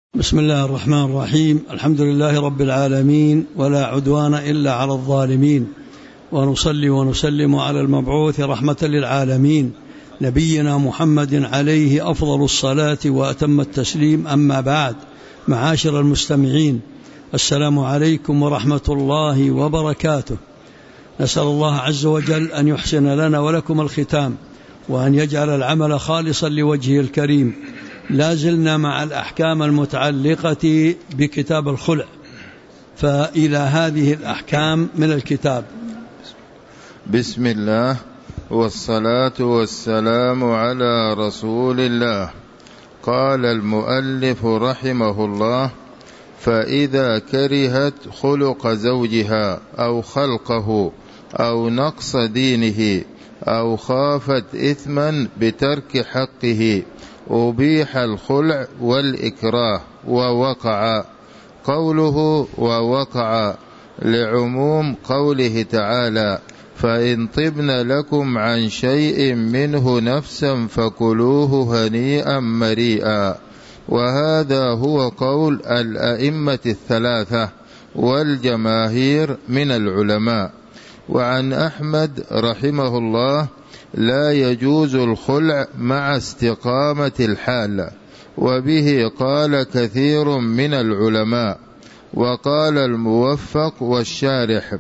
بسم الله الرحمن الرحيم. الحمد لله رب العالمين، ولا عدوان إلا على الظالمين، ونصلي ونسلم على المبعوث رحمة للعالمين نبينا محمد عليه أفضل الصلاة وأتم التسليم. أما بعد، معاشر المستمعين، السلام عليكم ورحمة الله وبركاته. نسأل الله عز وجل أن يحسن لنا ولكم الختام، وأن يجعل العمل خالصا لوجهه الكريم. لا زلنا مع الأحكام المتعلقة بكتاب الخلع، فإلى هذه الأحكام من الكتاب. بسم الله والصلاة والسلام على رسول الله. قال المؤلف رحمه الله: فإذا كرهت خلق زوجها أو خلقه أو نقص دينه أو خافت إثما بترك حقه أبيح الخلع والإكراه. ووقع قوله ووقع لعموم قوله تعالى: فإن طبن لكم عن شيء منه نفسا فكلوه هنيئا مريئا. وهذا هو قول الأئمة الثلاثة والجماهير من العلماء. وعن أحمد رحمه الله: لا يجوز الخلع مع استقامة الحال، وبه قال كثير من العلماء. وقال الموفق والشارح: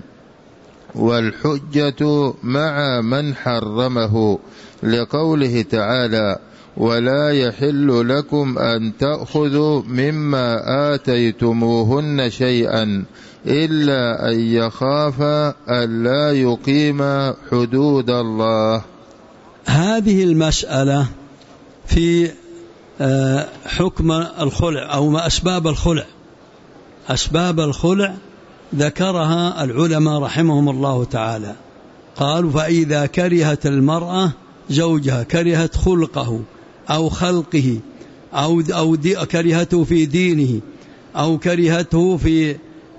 والحجة مع من حرمه، لقوله تعالى: ولا يحل لكم أن تأخذوا مما آتيتموهن شيئا إلا أن يخافا ألا يقيما حدود الله. هذه المسألة في حكم الخلع أو ما أسباب الخلع. أسباب الخلع ذكرها العلماء رحمهم الله تعالى. قالوا: فإذا كرهت المرأة زوجها، كرهت خلقه أو خلقه أو كرهته في دينه، أو كرهته في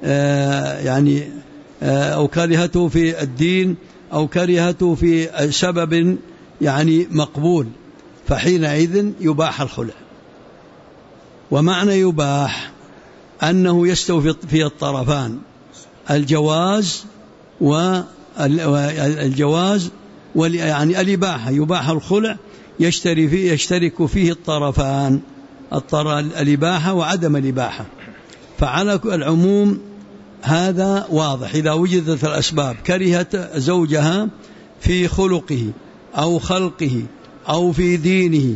أو كرهته في الدين، أو كرهته في سبب مقبول، فحينئذ يباح الخلع. ومعنى يباح أنه يستوي في الطرفان الجواز الإباحة. يباح الخلع يشترك فيه الطرفان، الإباحة وعدم الإباحة. فعلى العموم هذا واضح. إذا وجدت الأسباب، كرهت زوجها في خلقه أو خلقه أو في دينه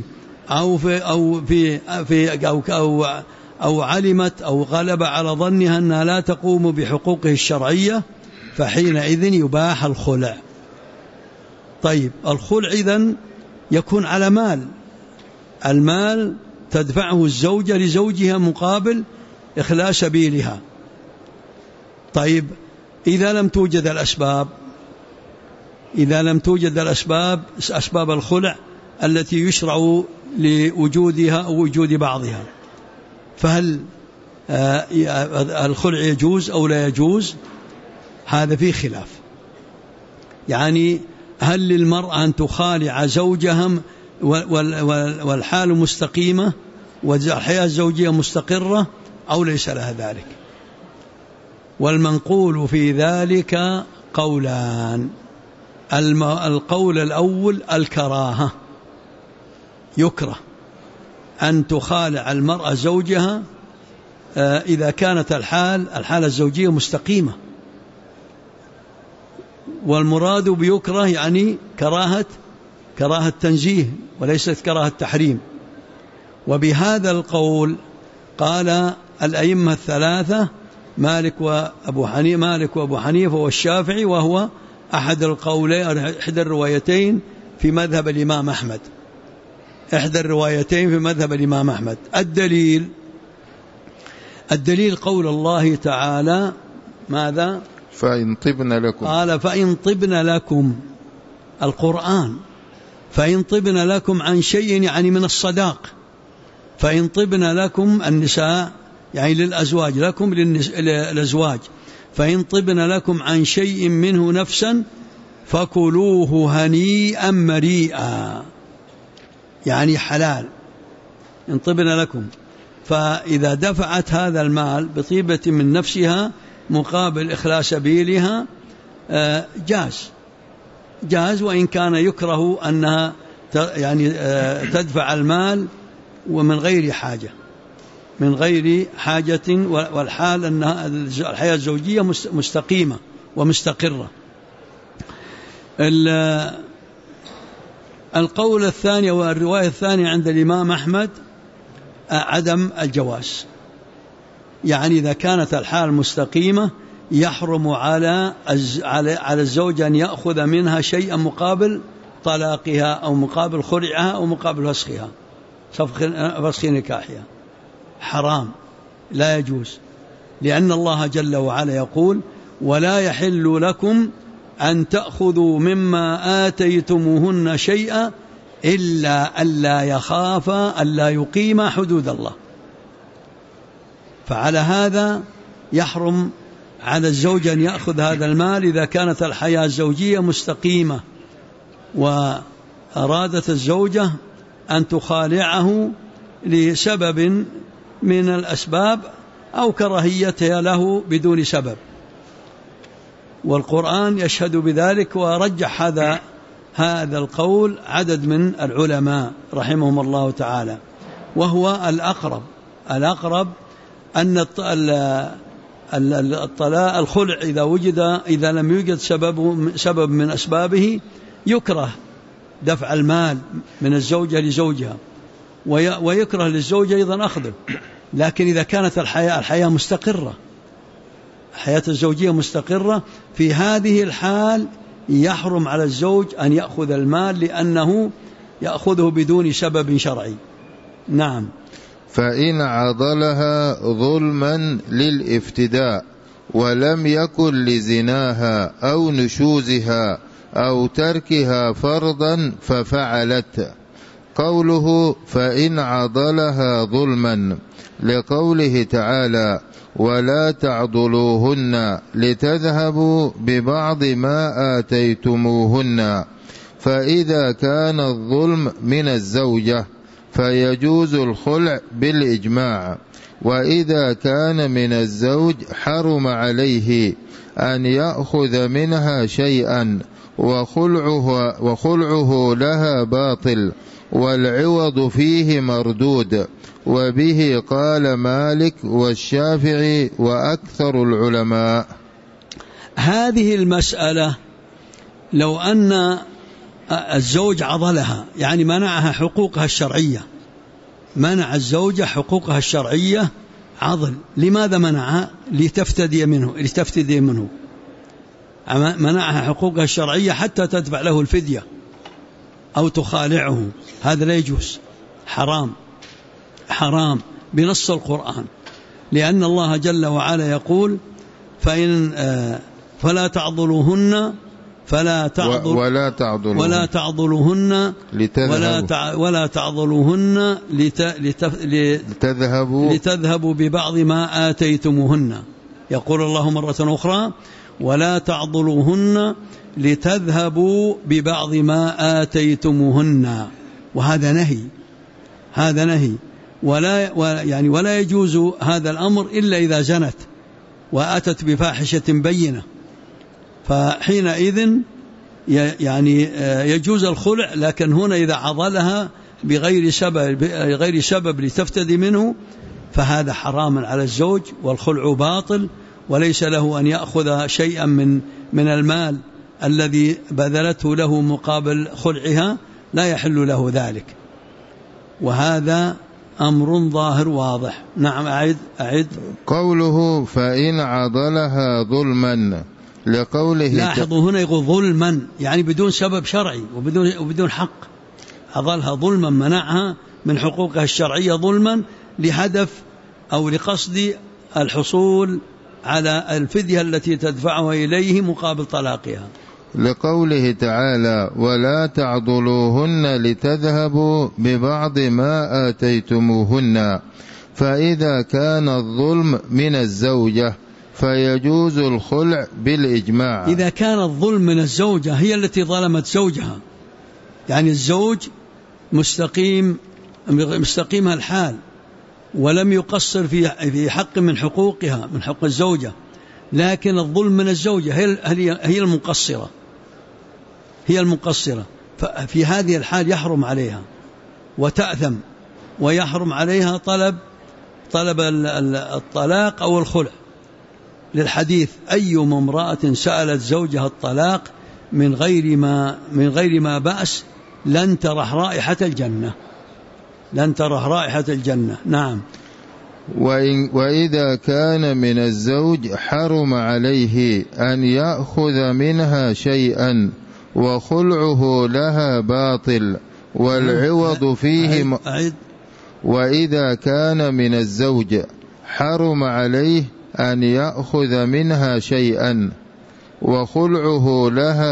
أو علمت أو غلب على ظنها أنها لا تقوم بحقوقه الشرعية، فحينئذ يباح الخلع. طيب، الخلع إذن يكون على مال. المال تدفعه الزوجة لزوجها مقابل إخلاء سبيلها. طيب، إذا لم توجد الأسباب، أسباب الخلع التي يشرع لوجودها أو وجود بعضها، فهل الخلع يجوز أو لا يجوز؟ هذا فيه خلاف. هل للمرأة أن تخالع زوجها والحال مستقيمة والحياة الزوجية مستقرة، أو ليس لها ذلك؟ والمنقول في ذلك قولان. القول الأول: الكراهة، يكره أن تخالع المرأة زوجها إذا كانت الحالة الزوجية مستقيمة. والمراد بيكره كراهة تنزيه وليست كراهة تحريم. وبهذا القول قال الأئمة الثلاثة: مالك وأبو حنيفة والشافعي، وهو أحد القولين، إحدى الروايتين في مذهب الإمام أحمد. الدليل قول الله تعالى: ماذا؟ فإن طبن لكم. قال: فإن طبن لكم. القرآن: فإن طبن لكم عن شيء، من الصداق. فإن طبن لكم النساء للأزواج، لكم للأزواج. فإن طبن لكم عن شيء منه نفسا فكلوه هنيئا مريئا، حلال. إن طبن لكم فإذا دفعت هذا المال بطيبة من نفسها مقابل إخلاء سبيلها جاز، وإن كان يكره أنها يعني تدفع المال ومن غير حاجة، والحال أنها الحياة الزوجية مستقيمة ومستقرة. القول الثاني والرواية الثانية عند الإمام أحمد عدم الجواز، يعني إذا كانت الحال مستقيمة يحرم على الزوج أن يأخذ منها شيئا مقابل طلاقها أو مقابل خلعها أو مقابل فسخ نكاحها، حرام لا يجوز، لأن الله جل وعلا يقول: ولا يحل لكم أن تأخذوا مما آتيتموهن شيئا إلا ألا يخافا ألا يقيما حدود الله. فعلى هذا يحرم على الزوج أن يأخذ هذا المال إذا كانت الحياة الزوجية مستقيمة وأرادت الزوجة أن تخالعه لسبب من الأسباب أو كراهيتها له بدون سبب، والقرآن يشهد بذلك. ورجح هذا القول عدد من العلماء رحمهم الله تعالى، وهو الأقرب أن الطلاق الخلع إذا لم يوجد سبب من أسبابه يكره دفع المال من الزوجة لزوجها، ويكره للزوجة أيضا أخذه. لكن إذا كانت الحياة مستقرة، الحياة الزوجية مستقرة، في هذه الحال يحرم على الزوج أن يأخذ المال لأنه يأخذه بدون سبب شرعي. نعم. فإن عضلها ظلما للافتداء ولم يكن لزناها أو نشوزها أو تركها فرضا ففعلت. قوله فإن عضلها ظلما لقوله تعالى: ولا تعضلوهن لتذهبوا ببعض ما آتيتموهن. فإذا كان الظلم من الزوجة فيجوز الخلع بالإجماع، وإذا كان من الزوج حرم عليه أن يأخذ منها شيئا، وخلعه لها باطل والعوض فيه مردود. وبه قال مالك والشافعي وأكثر العلماء. هذه المسألة لو أن الزوج عضلها، يعني منعها حقوقها الشرعية، منع الزوجة حقوقها الشرعية عضل. لماذا منعها؟ لتفتدي منه، منعها حقوقها الشرعية حتى تدفع له الفدية أو تخالعه. هذا لا يجوز، حرام بنص القرآن، لأن الله جل وعلا يقول: فلا تعضلوهن لتذهبوا ببعض ما آتيتموهن. يقول الله مرة أخرى: ولا تعضلوهن لتذهبوا ببعض ما آتيتموهن. وهذا نهي، ولا يجوز هذا الأمر إلا إذا زنت وأتت بفاحشة بينة، فحينئذ يجوز الخلع. لكن هنا إذا عضلها بغير سبب لتفتدي منه فهذا حرام على الزوج، والخلع باطل، وليس له أن يأخذ شيئا من المال الذي بذلته له مقابل خلعها، لا يحل له ذلك، وهذا أمر ظاهر واضح. نعم. أعد. قوله فإن عضلها ظلما لقوله، لاحظوا هنا يقول ظلما، يعني بدون سبب شرعي وبدون حق. عضلها ظلما، منعها من حقوقها الشرعية ظلما لهدف أو لقصد الحصول على الفدية التي تدفعها إليه مقابل طلاقها. لقوله تعالى: ولا تعضلوهن لتذهبوا ببعض ما آتيتموهن. فإذا كان الظلم من الزوجة فيجوز الخلع بالإجماع. إذا كان الظلم من الزوجة، هي التي ظلمت زوجها، يعني الزوج مستقيم الحال، ولم يقصر في حق من حقوقها من حق الزوجة، لكن الظلم من الزوجة هي المقصرة، هي المقصرة، ففي هذه الحال يحرم عليها وتأثم، ويحرم عليها طلب الطلاق أو الخلع، للحديث: أيما امرأة سألت زوجها الطلاق من غير ما بأس لن ترح رائحة الجنة، لن ترح رائحة الجنة. نعم. وإذا كان من الزوج حرم عليه أن يأخذ منها شيئا وخلعه لها باطل والعوض فيه وإذا كان من الزوج حرم عليه أن يأخذ منها شيئا وخلعه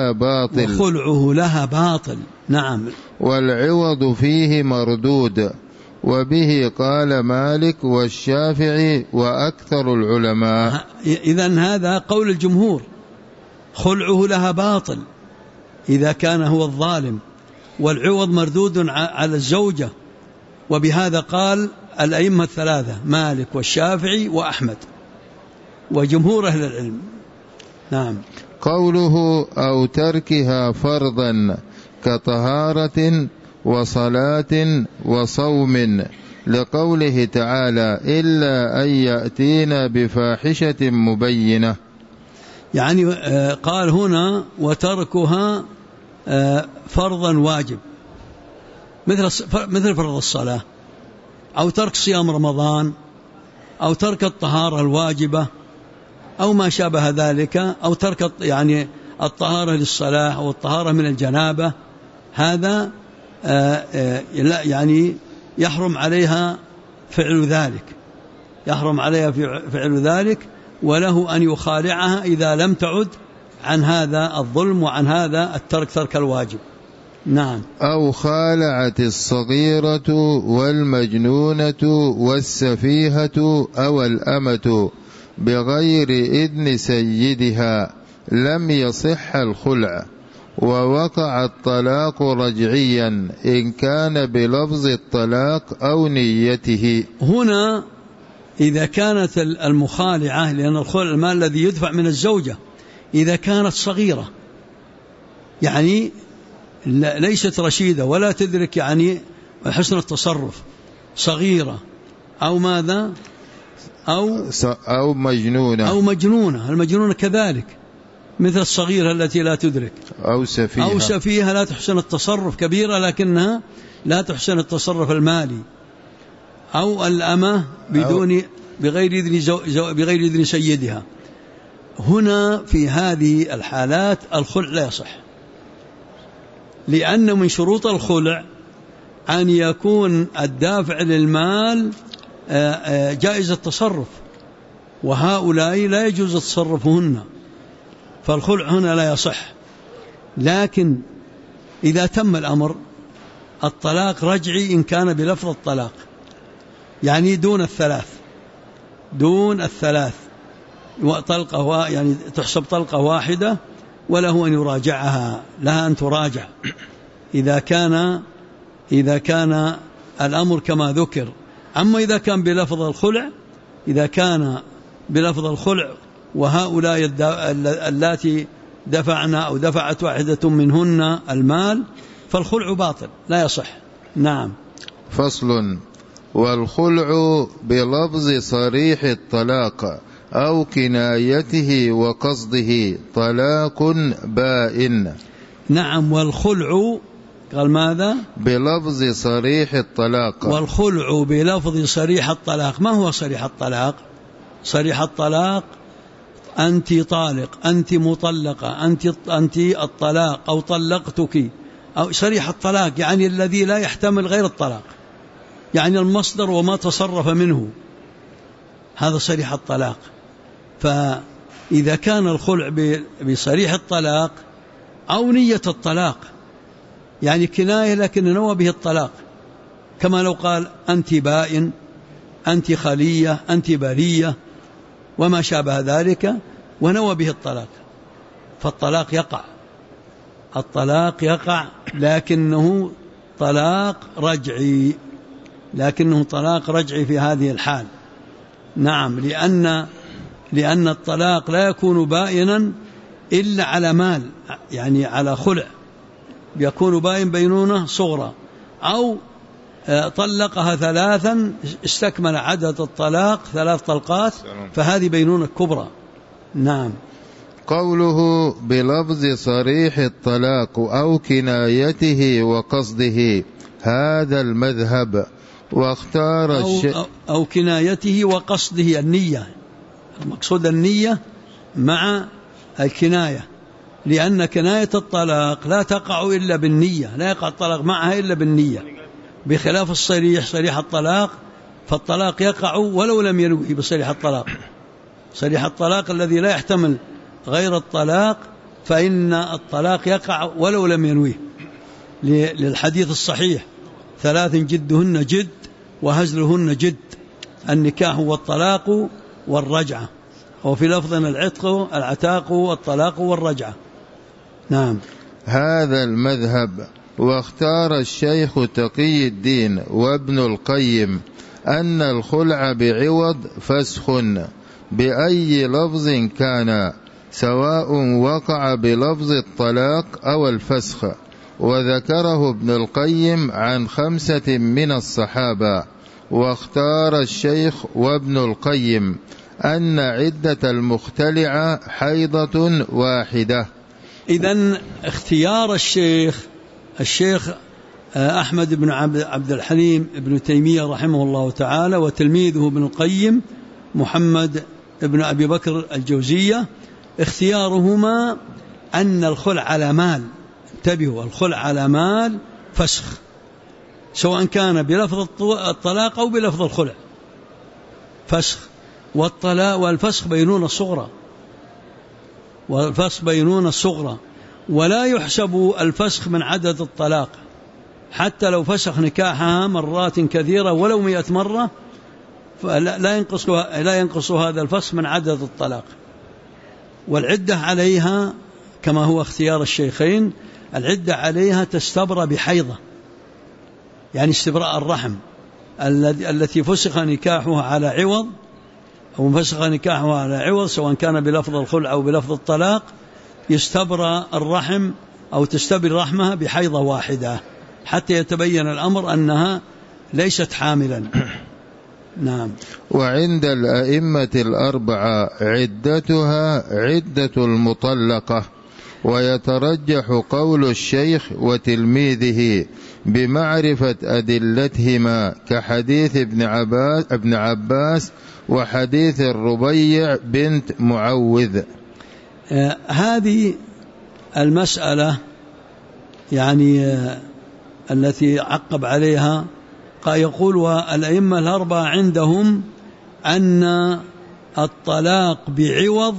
لها باطل نعم، والعوض فيه مردود، وبه قال مالك والشافعي وأكثر العلماء. إذن هذا قول الجمهور، خلعه لها باطل إذا كان هو الظالم، والعوض مردود على الزوجة، وبهذا قال الأئمة الثلاثة مالك والشافعي وأحمد وجمهور أهل العلم. نعم. قوله أو تركها فرضا كطهارة وصلاة وصوم، لقوله تعالى إلا أن يأتينا بفاحشة مبينة، يعني قال هنا وتركها فرضا واجب مثل فرض الصلاة، أو ترك صيام رمضان، أو ترك الطهارة الواجبة، أو ما شابه ذلك، أو ترك يعني الطهارة للصلاة أو الطهارة من الجنابة، هذا يعني يحرم عليها فعل ذلك، يحرم عليها فعل ذلك، وله أن يخالعها إذا لم تعد عن هذا الظلم وعن هذا ترك الواجب. نعم. أو خالعت الصغيرة والمجنونة والسفيهة أو الأمة بغير إذن سيدها لم يصح الخلع، ووقع الطلاق رجعيا إن كان بلفظ الطلاق أو نيته. هنا إذا كانت المخالعة، لأن الخلع المال الذي يدفع من الزوجة، إذا كانت صغيرة يعني ليست رشيدة ولا تدرك يعني حسن التصرف، صغيرة أو ماذا أو مجنونة، المجنونة كذلك مثل الصغيرة التي لا تدرك، أو سفيهة لا تحسن التصرف، كبيرة لكنها لا تحسن التصرف المالي، أو الأمة بغير إذن سيدها. هنا في هذه الحالات الخلع لا يصح، لأن من شروط الخلع أن يكون الدافع للمال جائز التصرف، وهؤلاء لا يجوز تصرفهن، فالخلع هنا لا يصح. لكن إذا تم الأمر الطلاق رجعي إن كان بلفظ الطلاق، يعني دون الثلاث طلقة، يعني تحسب طلقة واحدة، وله أن يراجعها، لها أن تراجع إذا كان الأمر كما ذكر. أما إذا كان بلفظ الخلع وهؤلاء اللاتي دفعنا أو دفعت واحدة منهن المال، فالخلع باطل لا يصح. نعم. فصل. والخلع بلفظ صريح الطلاق أو كنايته وقصده طلاق بائن. نعم. والخلع قال ماذا؟ بلفظ صريح الطلاق. والخلع بلفظ صريح الطلاق. ما هو صريح الطلاق؟ صريح الطلاق أنت طالق، أنت مطلقة، أنت الطلاق، أو طلقتك، أو صريح الطلاق يعني الذي لا يحتمل غير الطلاق، يعني المصدر وما تصرف منه، هذا صريح الطلاق. فإذا كان الخلع بصريح الطلاق أو نية الطلاق، يعني كناية لكن نوى به الطلاق، كما لو قال أنت بائن، أنت خلية، أنت برية، وما شابه ذلك، ونوى به الطلاق، فالطلاق يقع، لكنه طلاق رجعي. لكنه طلاق رجعي في هذه الحال. نعم، لأن الطلاق لا يكون بائنا إلا على مال، يعني على خلع، يكون بائن بينونة صغرى، أو طلقها ثلاثا استكمل عدد الطلاق 3 طلقات، فهذه بينونة كبرى. نعم. قوله بلفظ صريح الطلاق أو كنايته وقصده، هذا المذهب. واختار أو كنايته وقصده، النية، المقصود النية مع الكناية، لأن كناية الطلاق لا تقع إلا بالنية، لا يقع الطلاق معها إلا بالنية، بخلاف صريح الطلاق، فالطلاق يقع ولو لم ينوي بصريح الطلاق. صريح الطلاق الذي لا يحتمل غير الطلاق، فإن الطلاق يقع ولو لم ينويه، للحديث الصحيح: 3 جدهن جد وهزلهن جد، النكاح والطلاق والرجعة، وفي لفظ العتاق والطلاق والرجعة. نعم. هذا المذهب. واختار الشيخ تقي الدين وابن القيم أن الخلع بعوض فسخ بأي لفظ كان، سواء وقع بلفظ الطلاق أو الفسخ. وذكره ابن القيم عن 5 من الصحابة. واختار الشيخ وابن القيم أن عدة المختلعة حيضة واحدة. إذن اختيار الشيخ أحمد بن عبد الحليم ابن تيمية رحمه الله تعالى، وتلميذه ابن القيم محمد ابن أبي بكر الجوزية، اختيارهما أن الخلع على مال، انتبهوا، الخلع على مال فسخ، سواء كان بلفظ الطلاق أو بلفظ الخلع، فسخ. والطلاق والفسخ بينونة صغرى، والفسخ بينونة صغرى، ولا يحسب الفسخ من عدد الطلاق، حتى لو فسخ نكاحها مرات كثيرة ولو 100 مرة، لا ينقص هذا الفسخ من عدد الطلاق. والعدة عليها كما هو اختيار الشيخين، العدة عليها تستبرأ بحيضة، يعني استبراء الرحم التي فسخ نكاحها على عوض، أو فسخ نكاحها على عوض، سواء كان بلفظ الخلع أو بلفظ الطلاق، يستبرأ الرحم أو تستبرأ رحمها بحيضة واحدة حتى يتبين الأمر أنها ليست حاملا. نعم. وعند الأئمة الأربعة عدتها عدة المطلقة. ويترجح قول الشيخ وتلميذه بمعرفة أدلتهما، كحديث ابن عباس وحديث الربيع بنت معوذ. هذه المسألة يعني التي عقب عليها يقول: والأئمة الأربعة عندهم أن الطلاق بعوض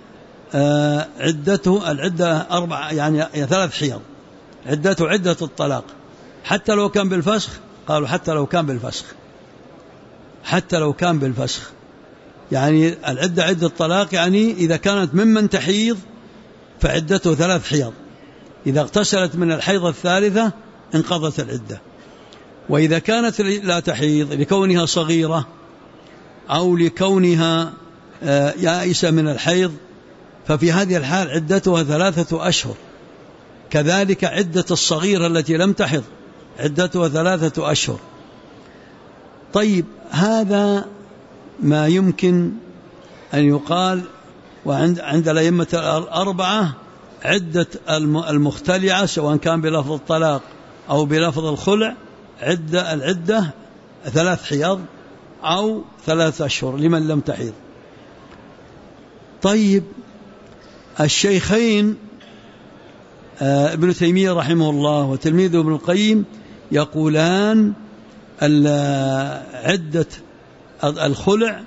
عدته العدة 4، يعني 3 حيض، عدته عدة الطلاق، حتى لو كان بالفسخ. قالوا حتى لو كان بالفسخ، حتى لو كان بالفسخ، يعني العدة عدة الطلاق، يعني إذا كانت ممن تحيض فعدته 3 حيض، إذا اغتسلت من الحيضة الثالثة انقضت العدة. وإذا كانت لا تحيض لكونها صغيرة أو لكونها يائسة من الحيض، ففي هذه الحال عدتها 3 أشهر. كذلك عدة الصغيرة التي لم تحض عدتها 3 أشهر. طيب، هذا ما يمكن أن يقال. وعند الأئمة الأربعة عدة المختلعة سواء كان بلفظ الطلاق أو بلفظ الخلع العدة 3 حيض أو 3 أشهر لمن لم تحيض. طيب، الشيخين ابن تيمية رحمه الله وتلميذه ابن القيم يقولان عدة الخلع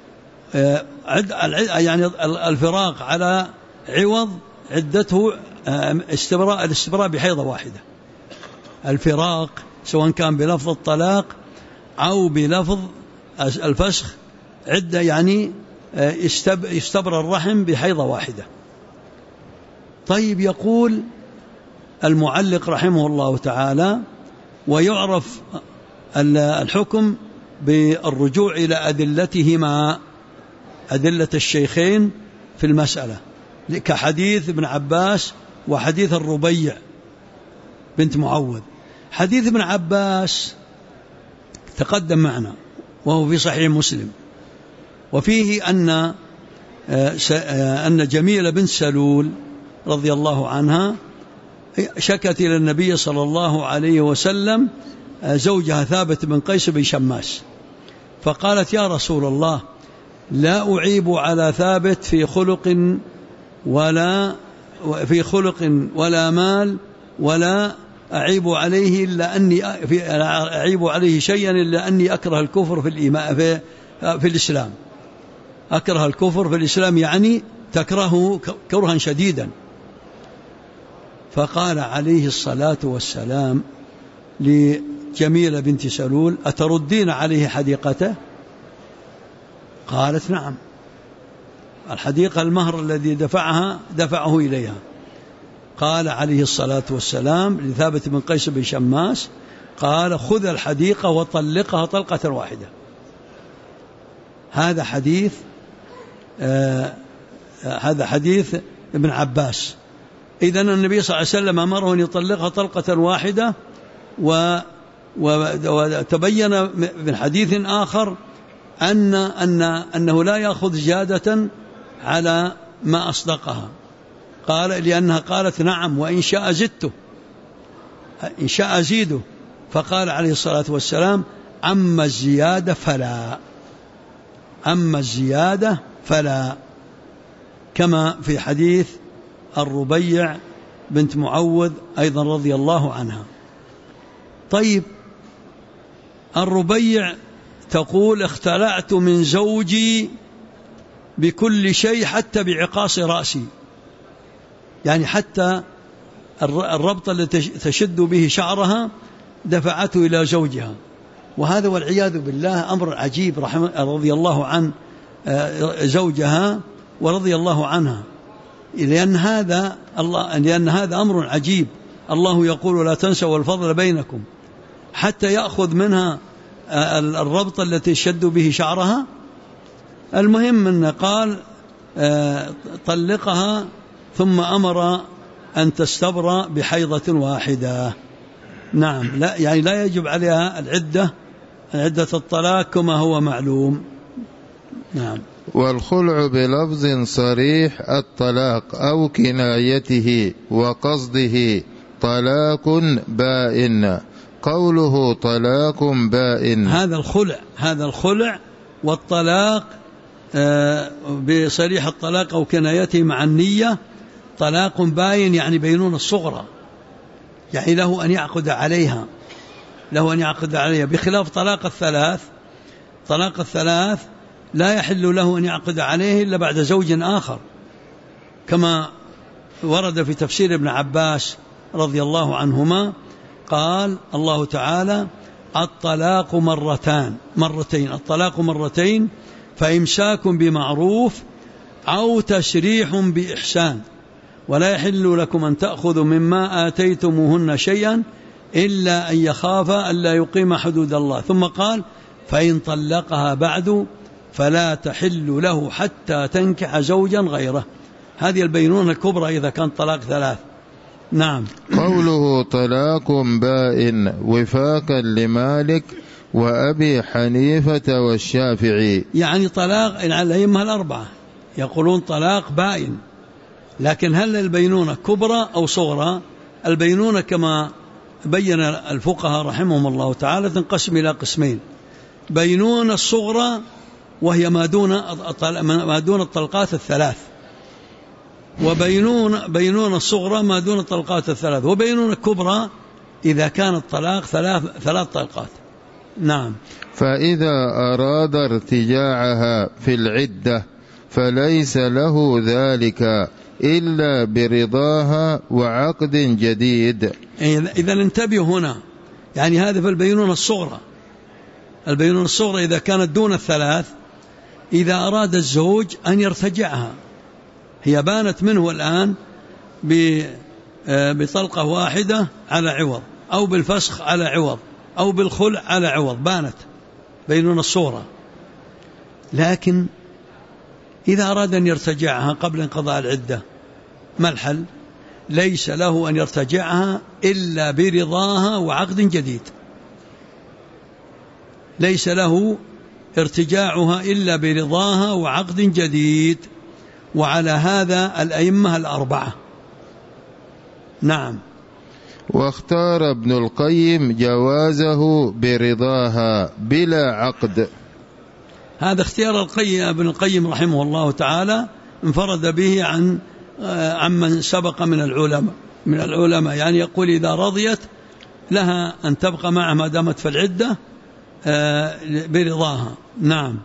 يعني الفراق على عوض عدته الاستبراء بحيضة واحدة. الفراق سواء كان بلفظ الطلاق أو بلفظ الفسخ عدة، يعني يستبرأ الرحم بحيضة واحدة. طيب، يقول المعلق رحمه الله تعالى: ويعرف الحكم بالرجوع إلى أدلتهما، أدلة الشيخين في المسألة، كحديث ابن عباس وحديث الربيع بنت معوذ. حديث ابن عباس تقدم معنا وهو في صحيح مسلم، وفيه أن جميلة بنت سلول رضي الله عنها شكت إلى النبي صلى الله عليه وسلم زوجها ثابت بن قيس بن شماس، فقالت: يا رسول الله، لا أعيب على ثابت في خلق ولا مال، ولا أعيب عليه أعيب عليه شيئا إلا أني أكره الكفر في الإسلام. أكره الكفر في الإسلام يعني تكرهه كرها شديدا. فقال عليه الصلاة والسلام لجميلة بنت سلول: أتردين عليه حديقته؟ قالت: نعم، الحديقة المهر الذي دفعه إليها. قال عليه الصلاة والسلام لثابت بن قيس بن شماس: قال: خذ الحديقة وطلقها طلقة واحدة. هذا حديث ابن عباس. إذن النبي صلى الله عليه وسلم أمره أن يطلقها طلقة واحدة. وتبين من حديث آخر أنه لا يأخذ زيادة على ما أصدقها، قال لأنها قالت: نعم، وإن شاء زدته، إن شاء أزيده. فقال عليه الصلاة والسلام: أما الزيادة فلا، كما في حديث الربيع بنت معوذ أيضا رضي الله عنها. طيب، الربيع تقول: اختلعت من زوجي بكل شيء حتى بعقاص رأسي، يعني حتى الربط الذي تشد به شعرها دفعته إلى زوجها. وهذا والعياذ بالله أمر عجيب، رضي الله عن زوجها ورضي الله عنها، لأن هذا أمر عجيب. الله يقول: لا تنسوا الفضل بينكم، حتى يأخذ منها الربط التي يشد به شعرها. المهم أن قال: طلقها، ثم أمر أن تستبرأ بحيضة واحدة. نعم، لا يعني لا يجب عليها عدة الطلاق كما هو معلوم. نعم. والخلع بلفظ صريح الطلاق أو كنايته وقصده طلاق بائن. قوله طلاق بائن هذا الخلع والطلاق بصريح الطلاق أو كنايته مع النية طلاق باين، يعني بينونة الصغرى، يعني له أن يعقد عليها، بخلاف طلاق الثلاث لا يحل له أن يعقد عليه إلا بعد زوج آخر، كما ورد في تفسير ابن عباس رضي الله عنهما. قال الله تعالى: الطلاق مرتين، الطلاق مرتين، فإمساك بمعروف أو تسريح بإحسان، ولا يحل لكم أن تأخذوا مما آتيتموهن شيئا إلا أن يخافا ألا يقيم حدود الله. ثم قال: فإن طلقها بعد فلا تحل له حتى تنكح زوجا غيره. هذه البينونة الكبرى إذا كان طلاق ثلاث. نعم. قوله طلاق بائن وفاقا لمالك وأبي حنيفة والشافعي، يعني طلاق الأئمة الأربعة يقولون طلاق بائن، لكن هل البينونة كبرى أو صغرى؟ البينونة كما بين الفقهاء رحمهم الله تعالى تنقسم إلى قسمين: بينونة الصغرى وهي ما دون الطلقات الثلاث، وبينونة الصغرى ما دون الطلقات الثلاث، وبينونة كبرى إذا كان الطلاق ثلاث طلقات. نعم. فإذا أراد ارتجاعها في العدة فليس له ذلك إلا برضاها وعقد جديد. إذا انتبهوا هنا، يعني هذا في البينونة الصغرى إذا كانت دون الثلاث، إذا أراد الزوج أن يرتجعها، هي بانت منه الآن بطلقة واحدة على عوض أو بالفسخ على عوض، أو بالخلع على عوض، بانت بيننا الصورة. لكن إذا أراد أن يرتجعها قبل انقضاء العدة ما الحل؟ ليس له أن يرتجعها إلا برضاها وعقد جديد، ليس له ارتجاعها إلا برضاها وعقد جديد. وعلى هذا الأئمة الأربعة. نعم. واختار ابن القيم جوازه برضاها بلا عقد. هذا اختيار ابن القيم رحمه الله تعالى، انفرد به عمن سبق من العلماء، يعني يقول إذا رضيت لها أن تبقى معه ما دامت في العدة برضاها. نعم.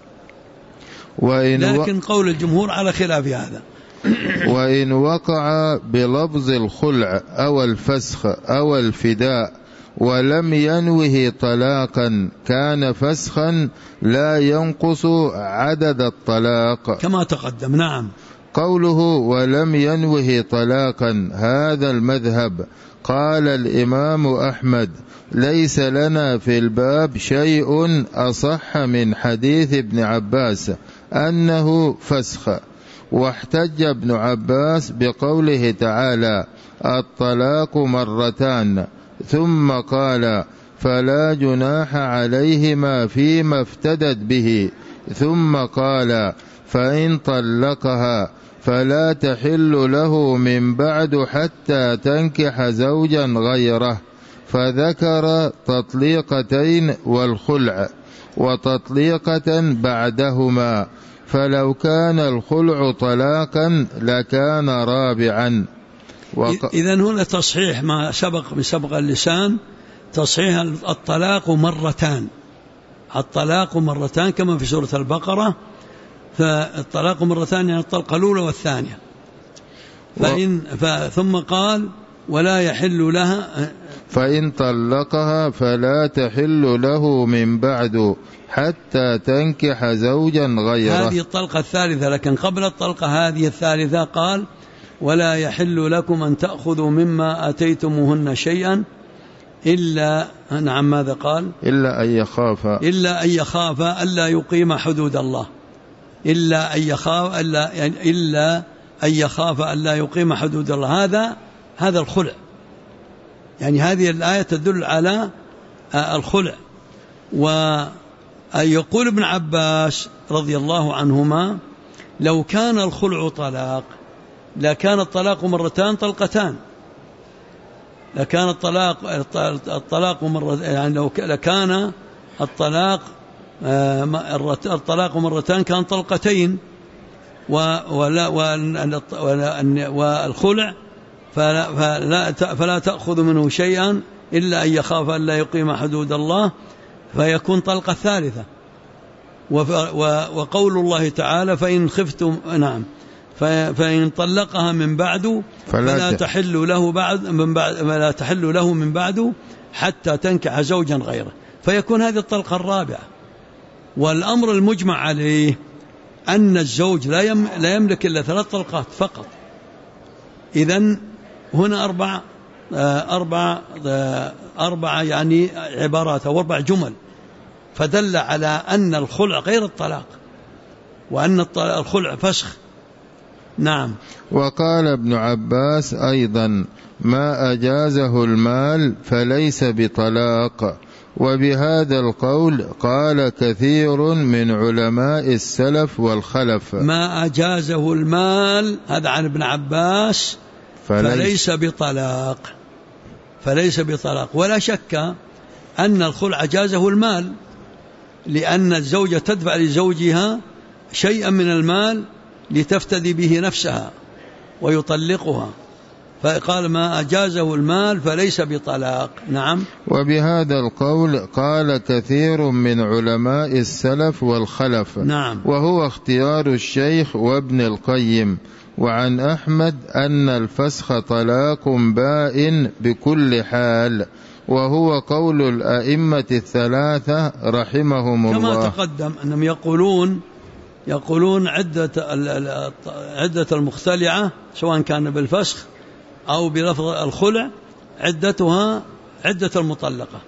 لكن قول الجمهور على خلاف هذا. وإن وقع بلفظ الخلع أو الفسخ أو الفداء ولم ينوه طلاقا كان فسخا لا ينقص عدد الطلاق كما تقدم. نعم. قوله ولم ينوه طلاقا هذا المذهب. قال الإمام أحمد ليس لنا في الباب شيء أصح من حديث ابن عباس أنه فسخ. واحتج ابن عباس بقوله تعالى الطلاق مرتان، ثم قال فلا جناح عليهما فيما افتدت به، ثم قال فإن طلقها فلا تحل له من بعد حتى تنكح زوجا غيره، فذكر تطليقتين والخلع وتطليقة بعدهما، فلو كان الخلع طلاقا لكان رابعا. إذن هنا تصحيح ما سبق بسبق اللسان، تصحيح الطلاق مرتان. الطلاق مرتان كما في سورة البقرة، فالطلاق مرتان يعني الطلقة الأولى والثانية. ثم قال ولا يحل لها فإن طلقها فلا تحل له من بعد حتى تنكح زوجا غيره. هذه الطلقة الثالثة، لكن قبل الطلقة هذه الثالثة قال ولا يحل لكم أن تأخذوا مما آتيتموهن شيئا إلا نعم ماذا قال؟ إلا أن يخافا ألا يقيم حدود الله، إلا أن يخاف ألا يقيم حدود الله. هذا الخلع، يعني هذه الآية تدل على الخلع. ويقول ابن عباس رضي الله عنهما لو كان الخلع طلاق لكان الطلاق مرتان طلقتان، لكان الطلاق يعني لو لكان الطلاق مرتان كان طلقتين، والخلع فلا تأخذ منه شيئا إلا أن يخاف أن لا يقيم حدود الله، فيكون طلقة ثالثة. وقول الله تعالى فإن خفتم نعم فإن طلقها من بعد فلا تحل له من بعد حتى تنكح زوجا غيره، فيكون هذه الطلقة الرابعة. والأمر المجمع عليه أن الزوج لا يملك إلا 3 طلقات فقط. إذن هنا أربع يعني عبارات أو 4 جمل، فدل على أن الخلع غير الطلاق وأن الخلع فسخ. نعم. وقال ابن عباس أيضا ما أجازه المال فليس بطلاق. وبهذا القول قال كثير من علماء السلف والخلف. ما أجازه المال هذا عن ابن عباس فليس بطلاق. ولا شك أن الخلع أجازه المال، لأن الزوجة تدفع لزوجها شيئا من المال لتفتدي به نفسها ويطلقها، فقال ما أجازه المال فليس بطلاق. نعم. وبهذا القول قال كثير من علماء السلف والخلف. نعم. وهو اختيار الشيخ وابن القيم. وعن أحمد أن الفسخ طلاق بائن بكل حال، وهو قول الأئمة الثلاثة رحمهم الله. كما تقدم أنهم يقولون عدة المختلعة سواء كان بالفسخ أو بلفظ الخلع عدتها عدة المطلقة،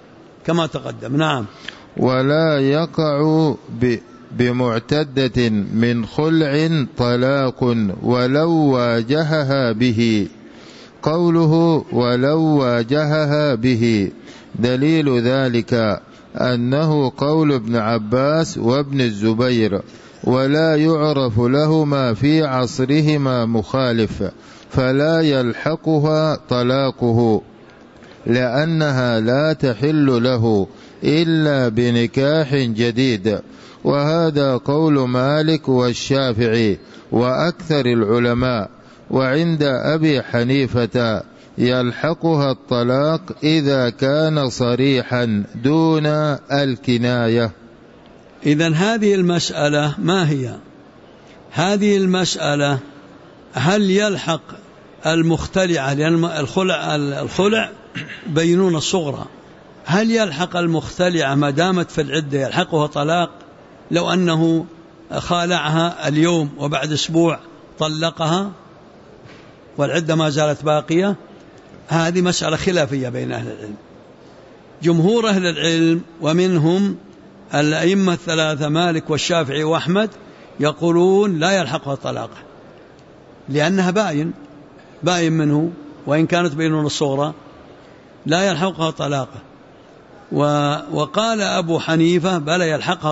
كما تقدم. نعم. ولا يقع بمعتدة من خلع طلاق ولو واجهها به. قوله ولو واجهها به دليل ذلك أنه قول ابن عباس وابن الزبير، ولا يعرف لهما في عصرهما مخالف، فلا يلحقها طلاقه لأنها لا تحل له إلا بنكاح جديد. وهذا قول مالك والشافعي وأكثر العلماء. وعند أبي حنيفة يلحقها الطلاق إذا كان صريحا دون الكناية. إذن هذه المسألة ما هي؟ هذه المسألة هل يلحق المختلعة، لأن الخلع بينونة الصغرى، هل يلحق المختلعة ما دامت في العدة يلحقها طلاق لو أنه خالعها اليوم وبعد أسبوع طلقها والعدة ما زالت باقية؟ هذه مسألة خلافية بين أهل العلم. جمهور أهل العلم ومنهم الأئمة الثلاثة مالك والشافعي وأحمد يقولون لا يلحقها طلاق لأنها باين منه وإن كانت بينونة الصغرى لا يلحقها طلاقه. وقال أبو حنيفة بل يلحقها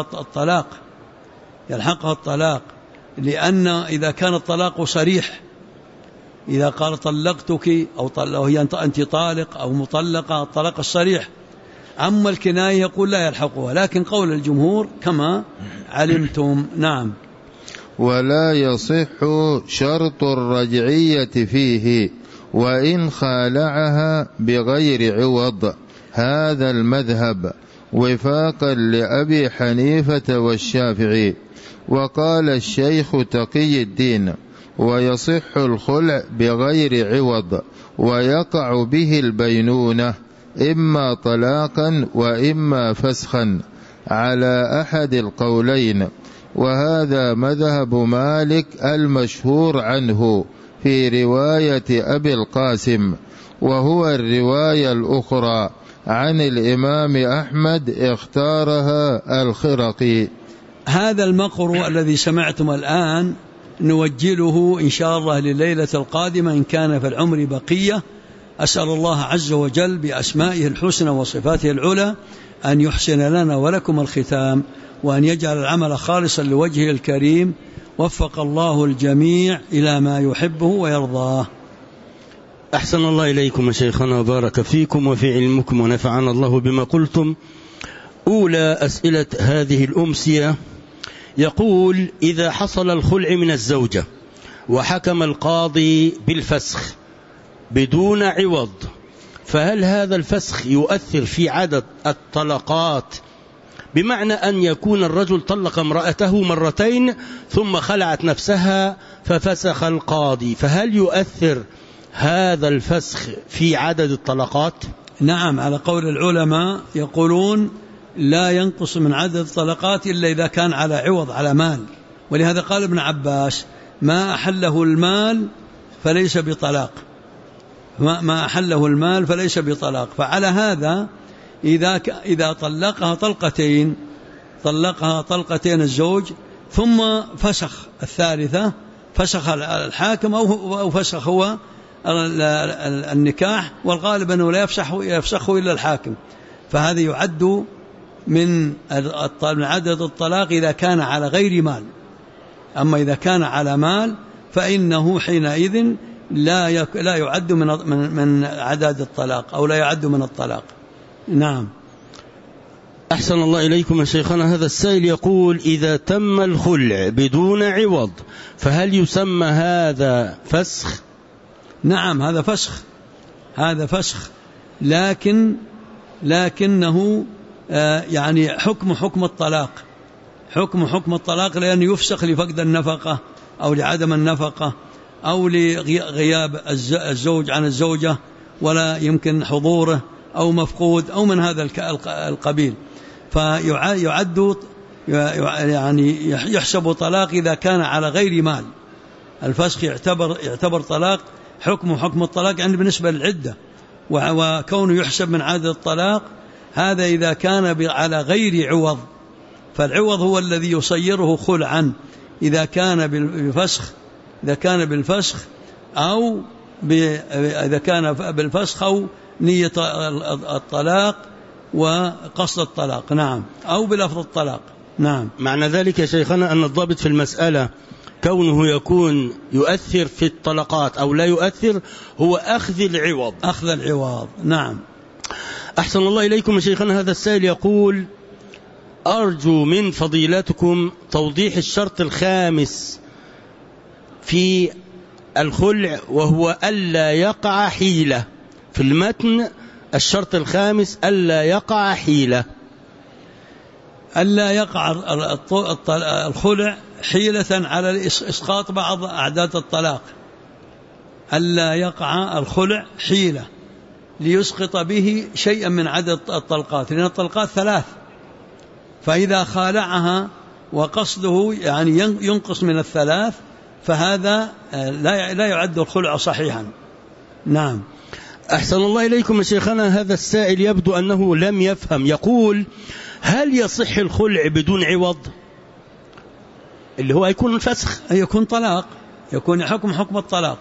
الطلاق لأن إذا كان الطلاق صريح، إذا قال طلقتك أو هي أنت طالق أو مطلقة، الطلاق الصريح. أما الكناية يقول لا يلحقها، لكن قول الجمهور كما علمتم. نعم. ولا يصح شرط الرجعية فيه وإن خالعها بغير عوض، هذا المذهب وفاقا لأبي حنيفة والشافعي. وقال الشيخ تقي الدين ويصح الخلع بغير عوض ويقع به البينونة إما طلاقا وإما فسخا على أحد القولين. وهذا مذهب مالك المشهور عنه في رواية أبي القاسم، وهو الرواية الأخرى عن الإمام أحمد اختارها الخرقي. هذا المقر الذي سمعتم الآن نوجله إن شاء الله لليلة القادمة إن كان في العمر بقية. أسأل الله عز وجل بأسمائه الحسنى وصفاته العلى أن يحسن لنا ولكم الختام، وأن يجعل العمل خالصا لوجهه الكريم. وفق الله الجميع إلى ما يحبه ويرضاه. أحسن الله إليكم شيخنا وبارك فيكم وفي علمكم ونفعنا الله بما قلتم. أولى أسئلة هذه الأمسية يقول: إذا حصل الخلع من الزوجة وحكم القاضي بالفسخ بدون عوض، فهل هذا الفسخ يؤثر في عدد الطلقات؟ بمعنى أن يكون الرجل طلق امرأته مرتين ثم خلعت نفسها ففسخ القاضي، فهل يؤثر هذا الفسخ في عدد الطلقات؟ نعم، على قول العلماء يقولون لا ينقص من عدد الطلقات إلا إذا كان على عوض، على مال. ولهذا قال ابن عباس: ما أحله المال فليس بطلاق، ما أحله المال فليس بطلاق. فعلى هذا إذا طلقها طلقتين الزوج ثم فسخ الثالثة، فسخ الحاكم أو فسخ هو النكاح، والغالب أنه لا يفسخه إلا الحاكم، فهذا يعد من عدد الطلاق إذا كان على غير مال. أما إذا كان على مال فإنه حينئذ لا يعد من عدد الطلاق، أو لا يعد من الطلاق. نعم. أحسن الله إليكم يا شيخنا. هذا السائل يقول: إذا تم الخلع بدون عوض فهل يسمى هذا فسخ؟ نعم، هذا فسخ، لكنه يعني حكم الطلاق، لأنه يفسخ لفقد النفقة أو لعدم النفقة أو لغياب الزوج عن الزوجة ولا يمكن حضوره أو مفقود أو من هذا القبيل، فيعد يعني يحسب طلاق إذا كان على غير مال. الفسخ يعتبر طلاق، حكم الطلاق يعني بالنسبة للعدة، وكونه يحسب من عدد الطلاق هذا إذا كان على غير عوض، فالعوض هو الذي يصيره خلعا إذا كان بالفسخ أو إذا كان بالفسخ أو نية الطلاق وقصد الطلاق، نعم، أو بلفظ الطلاق، نعم. معنى ذلك يا شيخنا أن الضابط في المسألة كونه يكون يؤثر في الطلقات أو لا يؤثر هو أخذ العوض، نعم. أحسن الله إليكم يا شيخنا. هذا السائل يقول: أرجو من فضيلتكم توضيح الشرط الخامس في الخلع، وهو ألا يقع حيلة. في المتن الشرط الخامس ألا يقع حيلة. ألا يقع الخلع حيلة على إسقاط بعض أعداد الطلاق. ألا يقع الخلع حيلة ليسقط به شيئا من عدد الطلقات، لأن الطلقات 3، فإذا خالعها وقصده يعني ينقص من 3 فهذا لا يعد الخلع صحيحا، نعم. أحسن الله إليكم يا شيخنا. هذا السائل يبدو أنه لم يفهم، يقول: هل يصح الخلع بدون عوض؟ اللي هو يكون فسخ، يكون طلاق، يكون حكم الطلاق،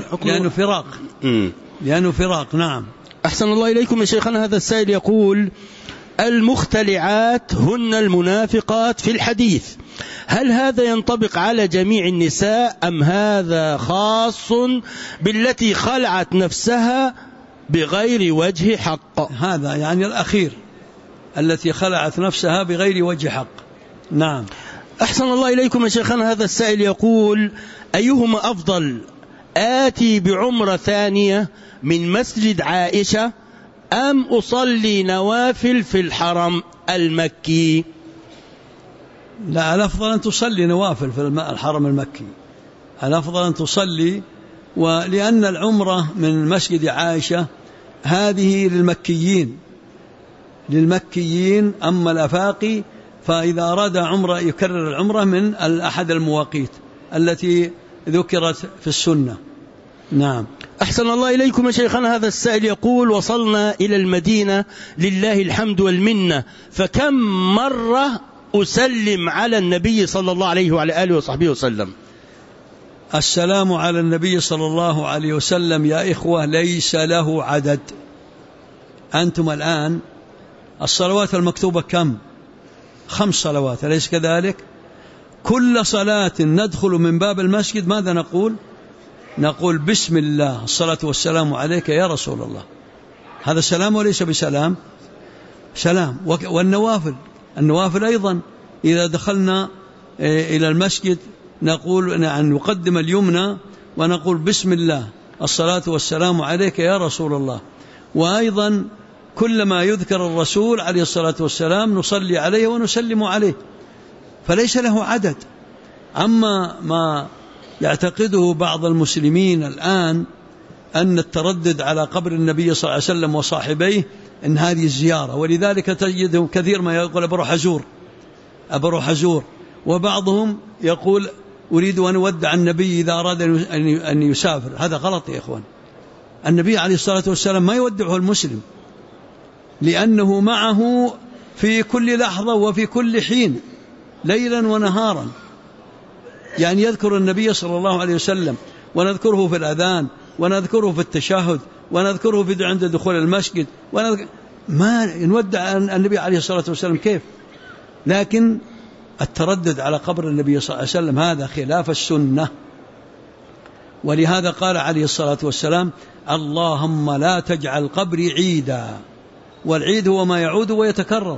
لأنه فراق، نعم. أحسن الله إليكم يا شيخنا. هذا السائل يقول: المختلعات هن المنافقات في الحديث، هل هذا ينطبق على جميع النساء أم هذا خاص بالتي خلعت نفسها بغير وجه حق؟ هذا يعني الأخير، التي خلعت نفسها بغير وجه حق، نعم. أحسن الله إليكم يا شيخنا. هذا السائل يقول: أيهما أفضل، آتي بعمرة ثانية من مسجد عائشة أم أصلي نوافل في الحرم المكي؟ لا، الأفضل أن تصلي نوافل في الحرم المكي، الأفضل أن تصلي، ولأن العمرة من مسجد عائشة هذه للمكيين، أما الأفاقي فإذا أراد عمرة يكرر العمرة من أحد المواقيت التي ذكرت في السنة، نعم. أحسن الله إليكم يا شيخنا. هذا السائل يقول: وصلنا إلى المدينة لله الحمد والمنة، فكم مرة أسلم على النبي صلى الله عليه وعلى آله وصحبه وسلم؟ السلام على النبي صلى الله عليه وسلم يا إخوة ليس له عدد. أنتم الآن الصلوات المكتوبة كم؟ 5 صلوات، أليس كذلك؟ كل صلاة ندخل من باب المسجد ماذا نقول بسم الله، الصلاة والسلام عليك يا رسول الله. هذا سلام وليس بسلام؟ سلام. والنوافل أيضا إذا دخلنا إلى المسجد نقول نقدم اليمنى ونقول بسم الله، الصلاة والسلام عليك يا رسول الله. وأيضا كلما يذكر الرسول عليه الصلاة والسلام نصلي عليه ونسلم عليه، فليس له عدد. أما ما يعتقده بعض المسلمين الآن أن التردد على قبر النبي صلى الله عليه وسلم وصاحبيه أن هذه الزيارة، ولذلك تجده كثير ما يقول أبروح أزور، وبعضهم يقول أريد أن أودع النبي إذا أراد أن يسافر. هذا غلط يا إخوان. النبي عليه الصلاة والسلام ما يودعه المسلم، لأنه معه في كل لحظة وفي كل حين ليلا ونهارا، يعني يذكر النبي صلى الله عليه وسلم، ونذكره في الأذان، ونذكره في التشهد، ونذكره عند دخول المسجد، ما نودع النبي عليه الصلاة والسلام كيف؟ لكن التردد على قبر النبي صلى الله عليه وسلم هذا خلاف السنة. ولهذا قال عليه الصلاة والسلام: اللهم لا تجعل قبري عيدا، والعيد هو ما يعود ويتكرر.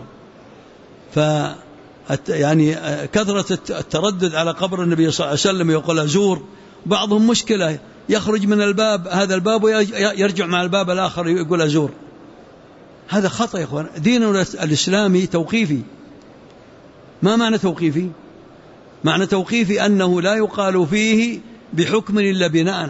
يعني كثرة التردد على قبر النبي صلى الله عليه وسلم يقول أزور، بعضهم مشكلة يخرج من الباب هذا الباب ويرجع مع الباب الآخر يقول أزور. هذا خطأ يا إخوان. ديننا الإسلامي توقيفي. ما معنى توقيفي؟ معنى توقيفي أنه لا يقال فيه بحكم إلا بناء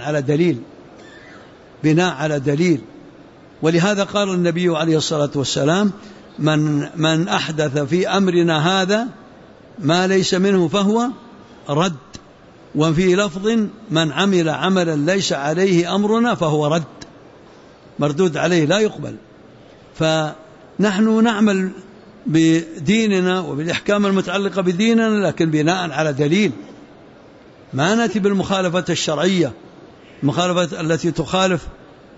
على دليل. ولهذا قال النبي عليه الصلاة والسلام: من أحدث في أمرنا هذا ما ليس منه فهو رد. وفي لفظ: من عمل عملا ليس عليه أمرنا فهو رد، مردود عليه لا يقبل. نحن نعمل بديننا وبالأحكام المتعلقة بديننا، لكن بناء على دليل، ما نأتي بالمخالفة الشرعية، المخالفة التي تخالف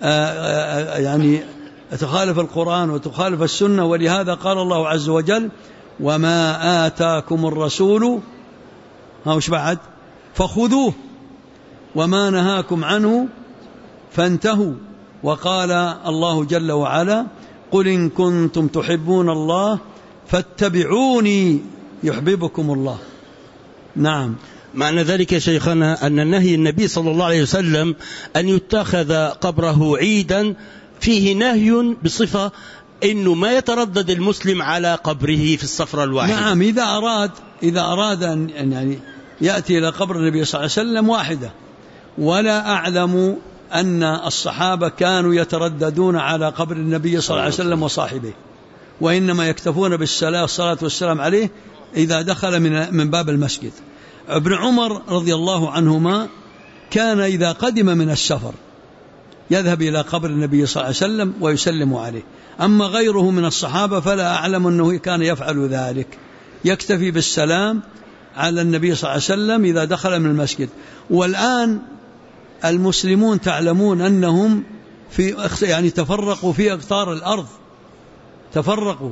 يعني تخالف القرآن وتخالف السنة. ولهذا قال الله عز وجل: وما آتاكم الرسول وش بعد فخذوه وما نهاكم عنه فانتهوا. وقال الله جل وعلا: قل إن كنتم تحبون الله فاتبعوني يحببكم الله. نعم. معنى ذلك يا شيخنا أن نهي النبي صلى الله عليه وسلم أن يتخذ قبره عيدا فيه نهي بصفة إنه ما يتردد المسلم على قبره في السفرة الواحدة. نعم، إذا أراد أن يعني يأتي إلى قبر النبي صلى الله عليه وسلم واحدة. ولا أعلم أن الصحابة كانوا يترددون على قبر النبي صلى الله عليه وسلم وصاحبه، وإنما يكتفون بالصلاة والسلام عليه إذا دخل من باب المسجد. ابن عمر رضي الله عنهما كان إذا قدم من السفر يذهب إلى قبر النبي صلى الله عليه وسلم ويسلم عليه. أما غيره من الصحابة فلا أعلم أنه كان يفعل ذلك، يكتفي بالسلام على النبي صلى الله عليه وسلم إذا دخل من المسجد. والآن المسلمون تعلمون أنهم يعني تفرقوا في أقطار الأرض، تفرقوا،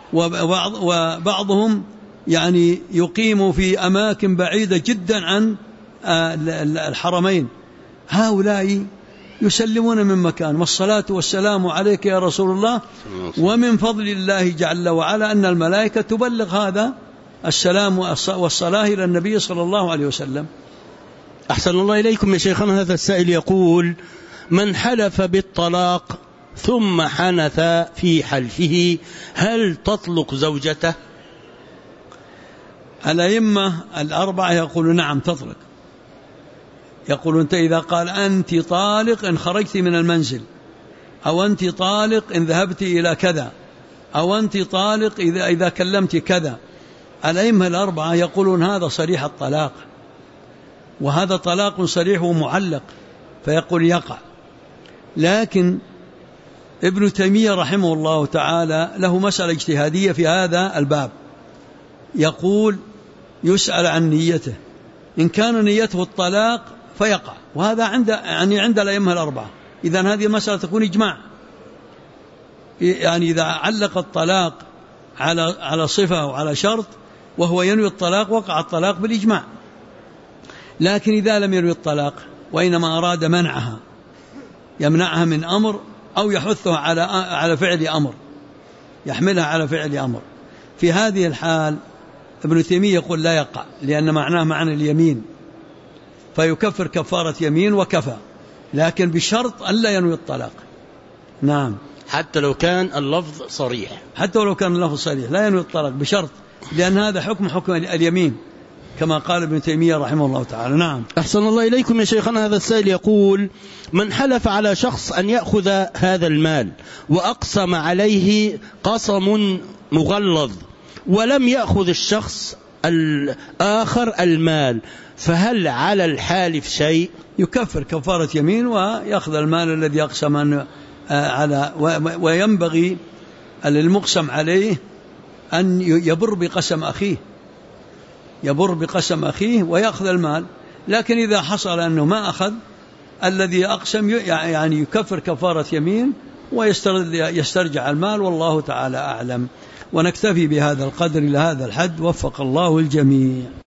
وبعضهم يعني يقيم في أماكن بعيدة جدا عن الحرمين. هؤلاء يسلمون من مكان، والصلاة والسلام عليك يا رسول الله، ومن فضل الله جل وعلا أن الملائكة تبلغ هذا السلام والصلاة إلى النبي صلى الله عليه وسلم. أحسن الله إليكم يا شيخنا. هذا السائل يقول: من حلف بالطلاق ثم حنث في حلفه هل تطلق زوجته؟ الأئمة الأربعة يقولون نعم تطلق. يقول: أنت إذا قال أنت طالق إن خرجت من المنزل، أو أنت طالق إن ذهبت إلى كذا، أو أنت طالق إذا كلمت كذا، الأئمة الأربعة يقولون هذا صريح الطلاق، وهذا طلاق صريح ومعلق، فيقول يقع. لكن ابن تيمية رحمه الله تعالى له مسألة اجتهادية في هذا الباب، يقول يسأل عن نيته، إن كان نيته الطلاق فيقع، وهذا عند الأئمة الأربعة. إذن هذه المسألة تكون إجماع، يعني إذا علق الطلاق على صفة أو على شرط وهو ينوي الطلاق وقع الطلاق بالإجماع. لكن إذا لم ينوي الطلاق وإنما أراد منعها، يمنعها من أمر أو يحثها على فعل أمر، يحملها على فعل أمر، في هذه الحال ابن تيمية يقول لا يقع، لأن معناه معنى اليمين، فيكفر كفارة يمين وكفى، لكن بشرط ألا ينوي الطلاق. نعم، حتى لو كان اللفظ صريح، حتى لو كان اللفظ صريح لا ينوي الطلاق بشرط، لأن هذا حكم اليمين كما قال ابن تيمية رحمه الله تعالى. نعم. أحسن الله إليكم يا شيخنا. هذا السائل يقول: من حلف على شخص أن يأخذ هذا المال وأقسم عليه قسم مغلظ ولم يأخذ الشخص الآخر المال، فهل على الحالف شيء؟ يكفر كفارة يمين ويأخذ المال الذي أقسم وينبغي للمقسم عليه أن يبر بقسم أخيه ويأخذ المال. لكن إذا حصل أنه ما أخذ الذي أقسم يعني يكفر كفارة يمين ويسترجع المال، والله تعالى أعلم. ونكتفي بهذا القدر إلى هذا الحد، وفق الله الجميع.